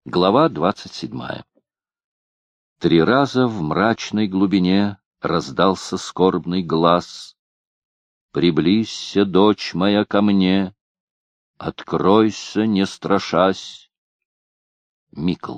Глава 27. 3 раза в мрачной глубине раздался скорбный глас. «Приблизься, дочь моя, ко мне, откройся, не страшась». Микл.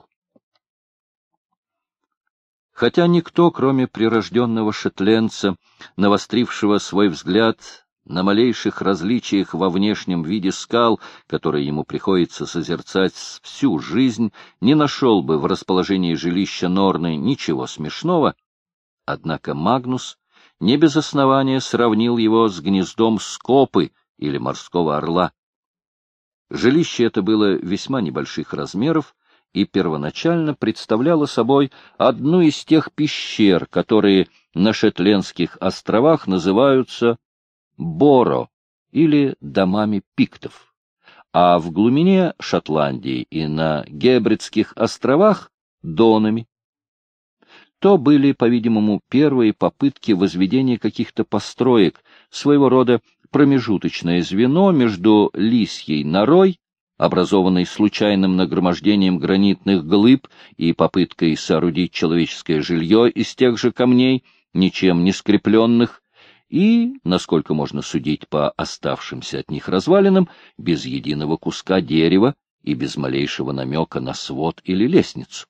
Хотя никто, кроме прирожденного шотландца, навострившего свой взгляд на малейших различиях во внешнем виде скал, которые ему приходится созерцать всю жизнь, не нашел бы в расположении жилища Норны ничего смешного, однако Магнус не без основания сравнил его с гнездом скопы или морского орла. Жилище это было весьма небольших размеров и первоначально представляло собой одну из тех пещер, которые на Шетландских островах называются Боро или домами пиктов, а в глубине Шотландии и на Гебридских островах — донами. То были, по-видимому, первые попытки возведения каких-то построек, своего рода промежуточное звено между лисьей норой, образованной случайным нагромождением гранитных глыб, и попыткой соорудить человеческое жилье из тех же камней, ничем не скрепленных, и, насколько можно судить по оставшимся от них развалинам, без единого куска дерева и без малейшего намека на свод или лестницу.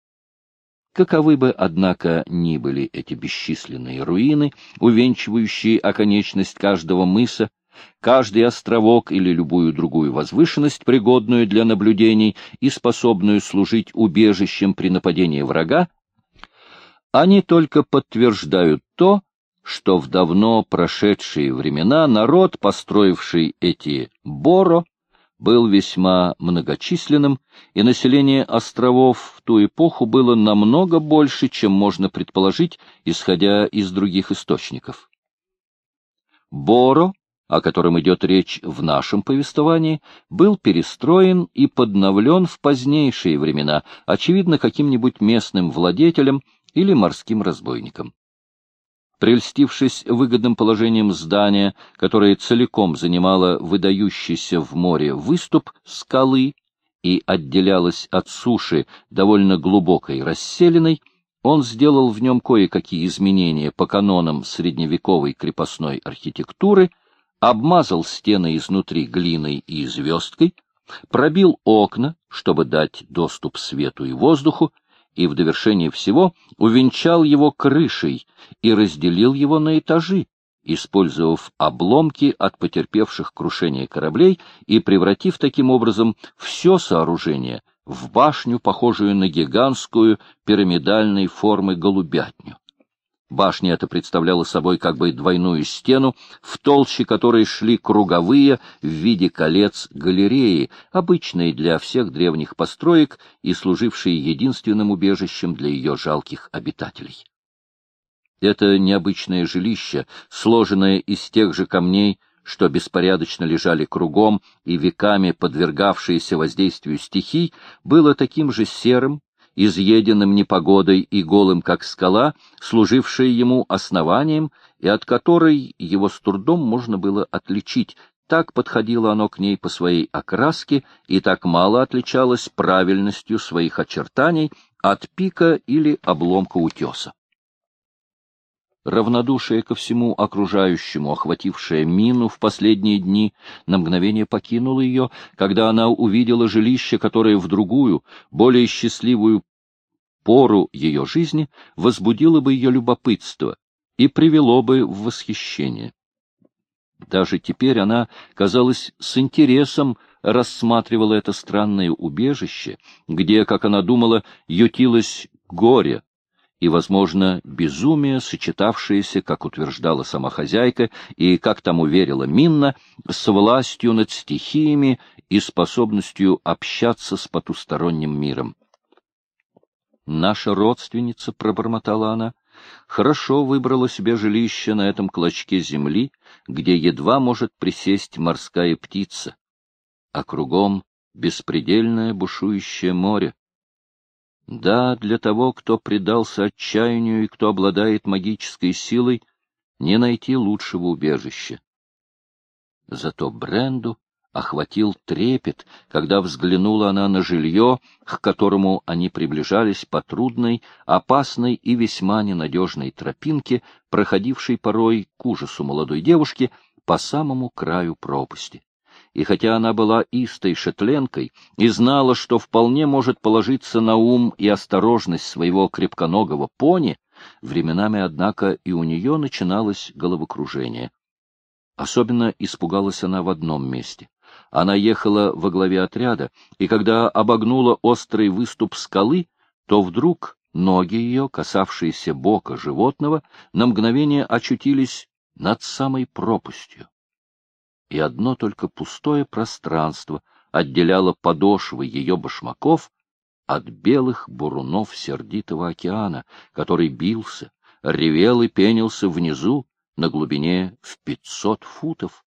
Каковы бы, однако, ни были эти бесчисленные руины, увенчивающие оконечность каждого мыса, каждый островок или любую другую возвышенность, пригодную для наблюдений и способную служить убежищем при нападении врага, они только подтверждают то, что в давно прошедшие времена народ, построивший эти Боро, был весьма многочисленным, и население островов в ту эпоху было намного больше, чем можно предположить, исходя из других источников. Боро, о котором идет речь в нашем повествовании, был перестроен и подновлен в позднейшие времена, очевидно, каким-нибудь местным владетелем или морским разбойником. Прельстившись выгодным положением здания, которое целиком занимало выдающийся в море выступ скалы и отделялось от суши довольно глубокой расселиной, он сделал в нем кое-какие изменения по канонам средневековой крепостной архитектуры, обмазал стены изнутри глиной и звездкой, пробил окна, чтобы дать доступ свету и воздуху, и в довершение всего увенчал его крышей и разделил его на этажи, использовав обломки от потерпевших крушение кораблей и превратив таким образом все сооружение в башню, похожую на гигантскую пирамидальной формы голубятню. Башня эта представляла собой как бы двойную стену, в толще которой шли круговые в виде колец галереи, обычные для всех древних построек и служившие единственным убежищем для ее жалких обитателей. Это необычное жилище, сложенное из тех же камней, что беспорядочно лежали кругом и веками подвергавшиеся воздействию стихий, было таким же серым, изъеденным непогодой и голым, как скала, служившая ему основанием, и от которой его с трудом можно было отличить. Так подходило оно к ней по своей окраске и так мало отличалось правильностью своих очертаний от пика или обломка утеса. Равнодушие ко всему окружающему, охватившее Мину в последние дни, на мгновение покинуло ее, когда она увидела жилище, которое в другую, более счастливую пору ее жизни возбудило бы ее любопытство и привело бы в восхищение. Даже теперь она, казалось, с интересом рассматривала это странное убежище, где, как она думала, ютилось горе и, возможно, безумие, сочетавшееся, как утверждала сама хозяйка и, как тому верила Минна, с властью над стихиями и способностью общаться с потусторонним миром. «Наша родственница», — пробормотала она, — «хорошо выбрала себе жилище на этом клочке земли, где едва может присесть морская птица, а кругом беспредельное бушующее море. Да, для того, кто предался отчаянию и кто обладает магической силой, не найти лучшего убежища. Зато Бренду охватил трепет, когда взглянула она на жилье, к которому они приближались по трудной, опасной и весьма ненадежной тропинке, проходившей порой к ужасу молодой девушки по самому краю пропасти. И хотя она была истой шетленкой и знала, что вполне может положиться на ум и осторожность своего крепконогого пони, временами, однако, и у нее начиналось головокружение. Особенно испугалась она в одном месте. Она ехала во главе отряда, и когда обогнула острый выступ скалы, то вдруг ноги ее, касавшиеся бока животного, на мгновение очутились над самой пропастью. И одно только пустое пространство отделяло подошвы ее башмаков от белых бурунов сердитого океана, который бился, ревел и пенился внизу на глубине в 500 футов.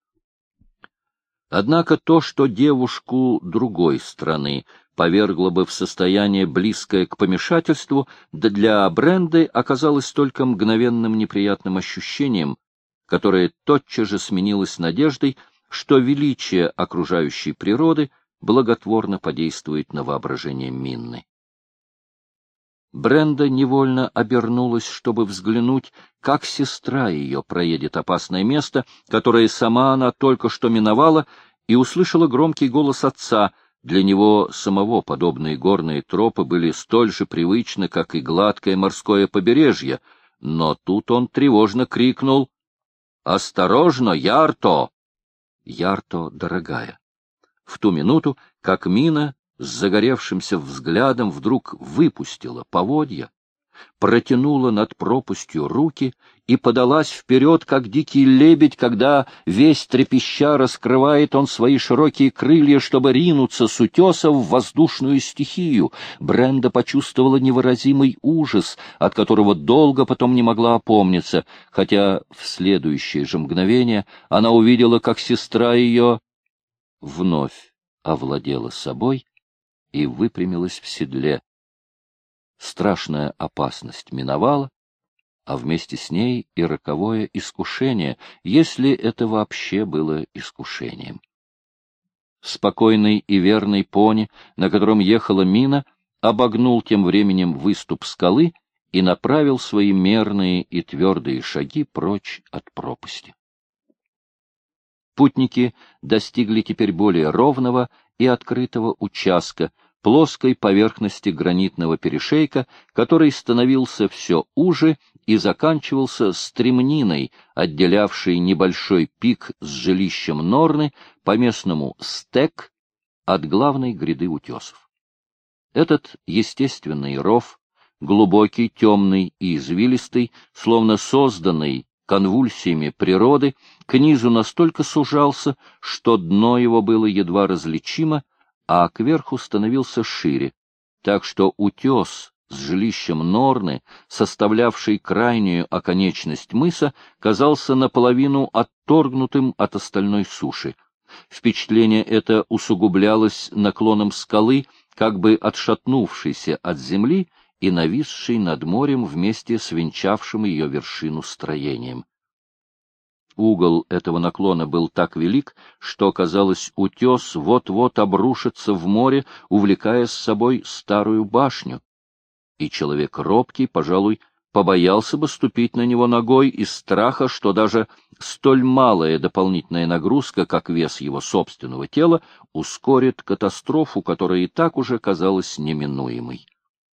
Однако то, что девушку другой страны повергло бы в состояние, близкое к помешательству, да для Бренды оказалось только мгновенным неприятным ощущением, которое тотчас же сменилось надеждой, что величие окружающей природы благотворно подействует на воображение Минны. Бренда невольно обернулась, чтобы взглянуть, как сестра ее проедет опасное место, которое сама она только что миновала, и услышала громкий голос отца. Для него самого подобные горные тропы были столь же привычны, как и гладкое морское побережье, но тут он тревожно крикнул: «Осторожно, Ярто!» Ярто, дорогая. В ту минуту, как Мина с загоревшимся взглядом вдруг выпустила поводья, протянула над пропастью руки и подалась вперед, как дикий лебедь, когда весь трепеща раскрывает он свои широкие крылья, чтобы ринуться с утеса в воздушную стихию. Бренда почувствовала невыразимый ужас, от которого долго потом не могла опомниться, хотя в следующее же мгновение она увидела, как сестра ее вновь овладела собой и выпрямилась в седле. Страшная опасность миновала, а вместе с ней и роковое искушение, если это вообще было искушением. Спокойный и верный пони, на котором ехала Мина, обогнул тем временем выступ скалы и направил свои мерные и твердые шаги прочь от пропасти. Путники достигли теперь более ровного и открытого участка, плоской поверхности гранитного перешейка, который становился все уже и заканчивался стремниной, отделявшей небольшой пик с жилищем Норны, по-местному стек, от главной гряды утесов. Этот естественный ров, глубокий, темный и извилистый, словно созданный конвульсиями природы, к низу настолько сужался, что дно его было едва различимо, а кверху становился шире, так что утес с жилищем Норны, составлявший крайнюю оконечность мыса, казался наполовину отторгнутым от остальной суши. Впечатление это усугублялось наклоном скалы, как бы отшатнувшейся от земли и нависшей над морем вместе с венчавшим ее вершину строением. Угол этого наклона был так велик, что, казалось, утес вот-вот обрушится в море, увлекая с собой старую башню. И человек робкий, пожалуй, побоялся бы ступить на него ногой из страха, что даже столь малая дополнительная нагрузка, как вес его собственного тела, ускорит катастрофу, которая и так уже казалась неминуемой.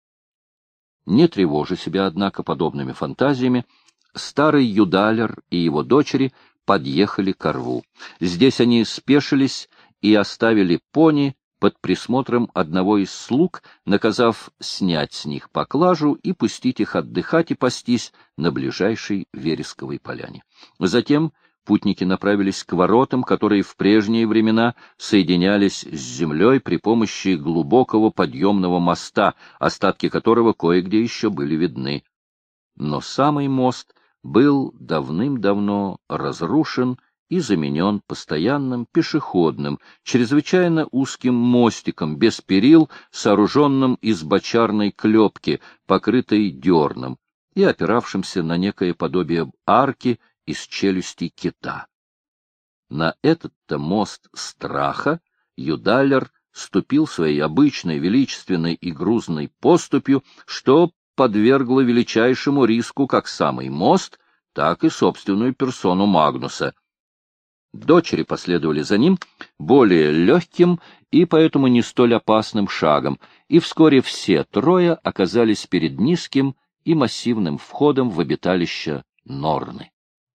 Не тревожа себя, однако, подобными фантазиями, старый юдалер и его дочери подъехали к рву. Здесь они спешились и оставили пони под присмотром одного из слуг, наказав снять с них поклажу и пустить их отдыхать и пастись на ближайшей вересковой поляне. Затем путники направились к воротам, которые в прежние времена соединялись с землей при помощи глубокого подъемного моста, остатки которого кое-где еще были видны. Но самый мост был давным-давно разрушен и заменен постоянным пешеходным, чрезвычайно узким мостиком без перил, сооруженным из бочарной клепки, покрытой дерном, и опиравшимся на некое подобие арки из челюстей кита. На этот-то мост страха Юдаллер ступил своей обычной величественной и грузной поступью, что подвергло величайшему риску как самый мост, так и собственную персону Магнуса. Дочери последовали за ним более легким и поэтому не столь опасным шагом, и вскоре все трое оказались перед низким и массивным входом в обиталище Норны.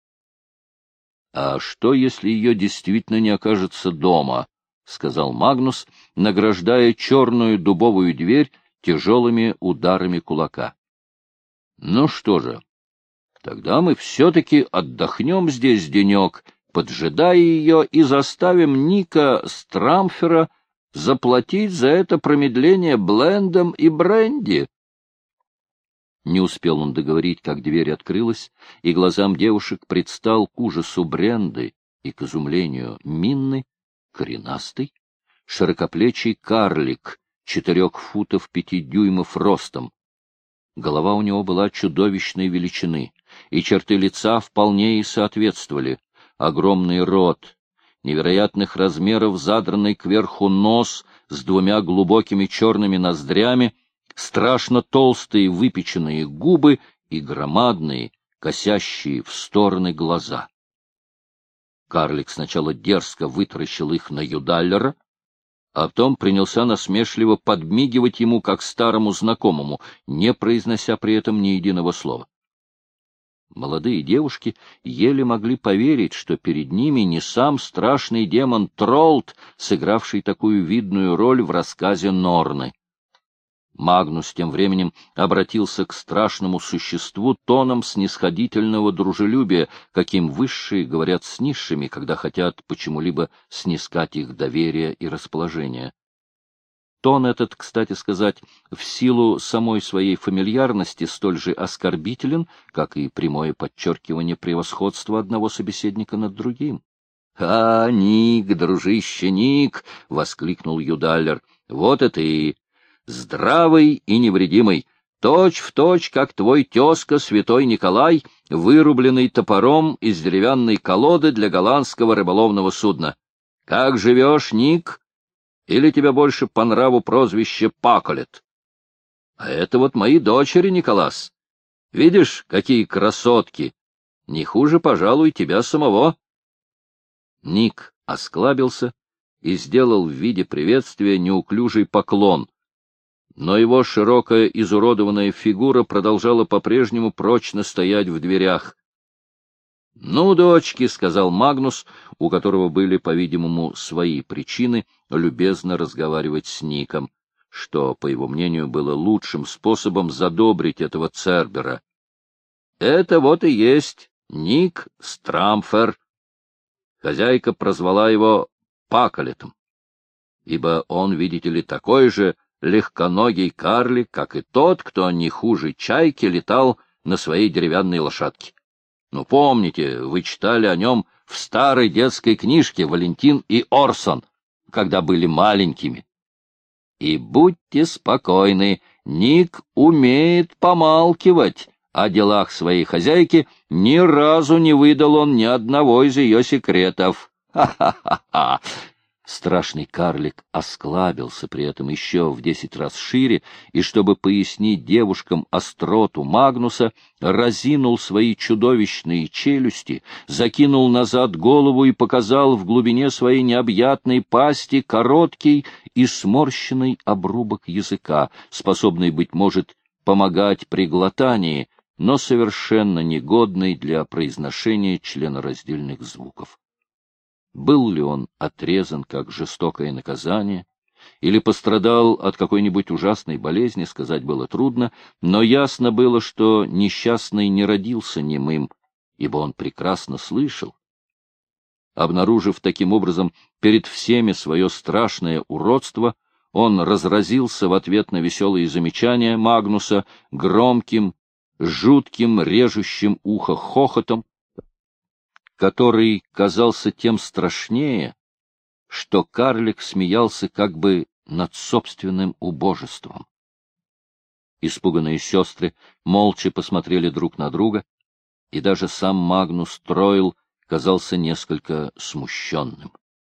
— А что, если ее действительно не окажется дома? — сказал Магнус, награждая черную дубовую дверь тяжелыми ударами кулака. — Ну что же, тогда мы все-таки отдохнем здесь денек, поджидая ее, и заставим Ника Страмфера заплатить за это промедление блендом и бренди. Не успел он договорить, как дверь открылась, и глазам девушек предстал к ужасу Бренды и к изумлению Минны коренастый, широкоплечий карлик 4 футов 5 дюймов ростом. Голова у него была чудовищной величины, и черты лица вполне ей соответствовали. Огромный рот, невероятных размеров задранный кверху нос с 2 глубокими черными ноздрями, страшно толстые выпеченные губы и громадные, косящие в стороны глаза. Карлик сначала дерзко вытаращил их на Юдаллера, а потом принялся насмешливо подмигивать ему, как старому знакомому, не произнося при этом ни единого слова. Молодые девушки еле могли поверить, что перед ними не сам страшный демон Тролд, сыгравший такую видную роль в рассказе Норны. Магнус тем временем обратился к страшному существу тоном снисходительного дружелюбия, каким высшие говорят с низшими, когда хотят почему-либо снискать их доверие и расположение. Тон этот, кстати сказать, в силу самой своей фамильярности столь же оскорбителен, как и прямое подчеркивание превосходства одного собеседника над другим. — А, Ник, дружище, Ник! — воскликнул Юдаллер. — Вот это и здравый и невредимый, точь-в-точь, как твой тезка святой Николай, вырубленный топором из деревянной колоды для голландского рыболовного судна. Как живешь, Ник? Или тебе больше по нраву прозвище Паколет? А это вот мои дочери, Николас. Видишь, какие красотки! Не хуже, пожалуй, тебя самого. Ник осклабился и сделал в виде приветствия неуклюжий поклон, но его широкая изуродованная фигура продолжала по-прежнему прочно стоять в дверях. — Ну, дочки, — сказал Магнус, у которого были, по-видимому, свои причины любезно разговаривать с Ником, что, по его мнению, было лучшим способом задобрить этого Цербера. — Это вот и есть Ник Страмфер. Хозяйка прозвала его Паколетом, ибо он, видите ли, такой же легконогий карлик, как и тот, кто не хуже чайки летал на своей деревянной лошадке. Ну, помните, вы читали о нем в старой детской книжке «Валентин и Орсон», когда были маленькими. И будьте спокойны, Ник умеет помалкивать о делах своей хозяйки, ни разу не выдал он ни одного из ее секретов. Ха-ха-ха-ха! Страшный карлик осклабился при этом еще в 10 раз шире, и, чтобы пояснить девушкам остроту Магнуса, разинул свои чудовищные челюсти, закинул назад голову и показал в глубине своей необъятной пасти короткий и сморщенный обрубок языка, способный, быть может, помогать при глотании, но совершенно негодный для произношения членораздельных звуков. Был ли он отрезан как жестокое наказание, или пострадал от какой-нибудь ужасной болезни, сказать было трудно, но ясно было, что несчастный не родился немым, ибо он прекрасно слышал. Обнаружив таким образом перед всеми свое страшное уродство, он разразился в ответ на веселые замечания Магнуса громким, жутким, режущим ухо хохотом, который казался тем страшнее, что карлик смеялся как бы над собственным убожеством. Испуганные сестры молча посмотрели друг на друга, и даже сам Магнус Тройл, казался несколько смущенным.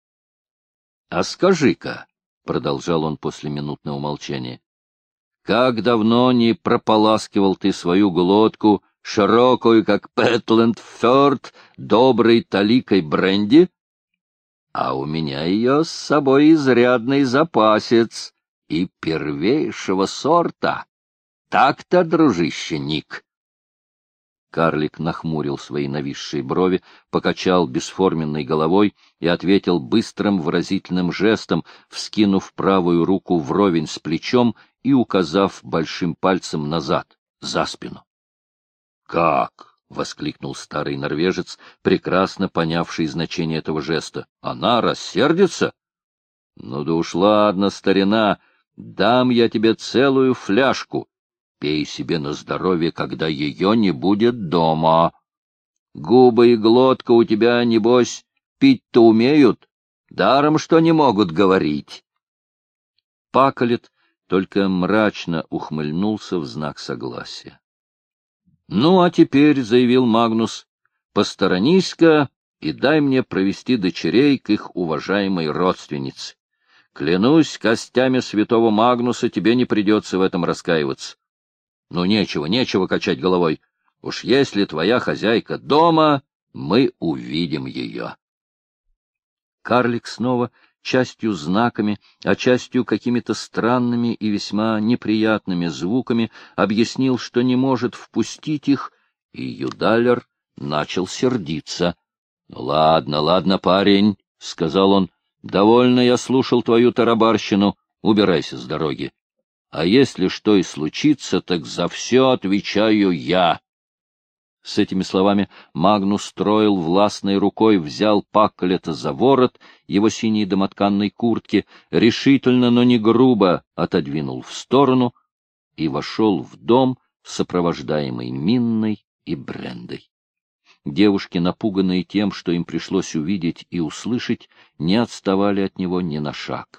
— А скажи-ка, — продолжал он после минутного молчания, — как давно не прополаскивал ты свою глотку, широкую, как Пэтланд-Фёрд, доброй таликой бренди? А у меня ее с собой изрядный запасец и первейшего сорта. Так-то, дружище Ник. Карлик нахмурил свои нависшие брови, покачал бесформенной головой и ответил быстрым выразительным жестом, вскинув правую руку вровень с плечом и указав большим пальцем назад, за спину. — Как? — воскликнул старый норвежец, прекрасно понявший значение этого жеста. — Она рассердится? — Ну да уж ладно, старина, дам я тебе целую фляжку. Пей себе на здоровье, когда ее не будет дома. Губы и глотка у тебя, небось, пить-то умеют, даром что не могут говорить. Паколет только мрачно ухмыльнулся в знак согласия. — Ну, а теперь, — заявил Магнус, — посторонись-ка и дай мне провести дочерей к их уважаемой родственнице. Клянусь костями святого Магнуса, тебе не придется в этом раскаиваться. Ну, нечего качать головой. Уж если твоя хозяйка дома, мы увидим ее. Карлик снова, частью знаками, а частью какими-то странными и весьма неприятными звуками, объяснил, что не может впустить их, и Юдалер начал сердиться. — Ладно, парень, — сказал он, — довольно я слушал твою тарабарщину, убирайся с дороги. А если что и случится, так за все отвечаю я. С этими словами Магнус Троил властной рукой взял Паколета за ворот его синей домотканной куртки, решительно, но не грубо отодвинул в сторону и вошел в дом, сопровождаемый Минной и Брендой. Девушки, напуганные тем, что им пришлось увидеть и услышать, не отставали от него ни на шаг.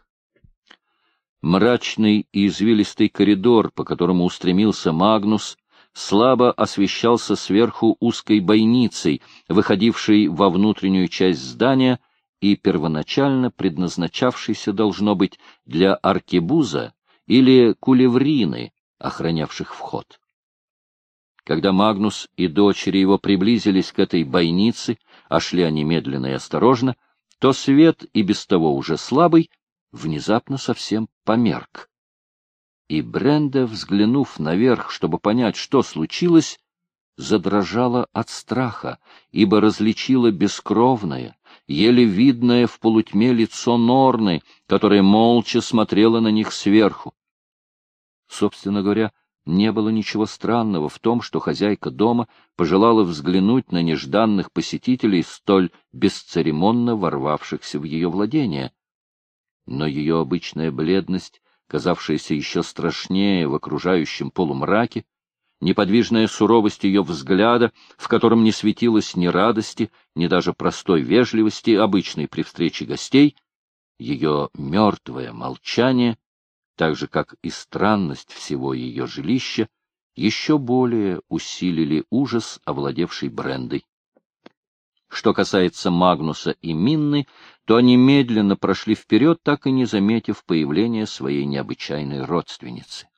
Мрачный и извилистый коридор, по которому устремился Магнус, слабо освещался сверху узкой бойницей, выходившей во внутреннюю часть здания и первоначально предназначавшейся, должно быть, для аркебуза или кулеврины, охранявших вход. Когда Магнус и дочери его приблизились к этой бойнице, а шли они медленно и осторожно, то свет, и без того уже слабый, внезапно совсем померк. И Бренда, взглянув наверх, чтобы понять, что случилось, задрожала от страха, ибо различила бескровное, еле видное в полутьме лицо Норны, которая молча смотрела на них сверху. Собственно говоря, не было ничего странного в том, что хозяйка дома пожелала взглянуть на нежданных посетителей, столь бесцеремонно ворвавшихся в ее владение. Но ее обычная бледность, казавшаяся еще страшнее в окружающем полумраке, неподвижная суровость ее взгляда, в котором не светилось ни радости, ни даже простой вежливости, обычной при встрече гостей, ее мертвое молчание, так же, как и странность всего ее жилища, еще более усилили ужас, овладевший Брендой. Что касается Магнуса и Минны, то они медленно прошли вперед, так и не заметив появления своей необычайной родственницы.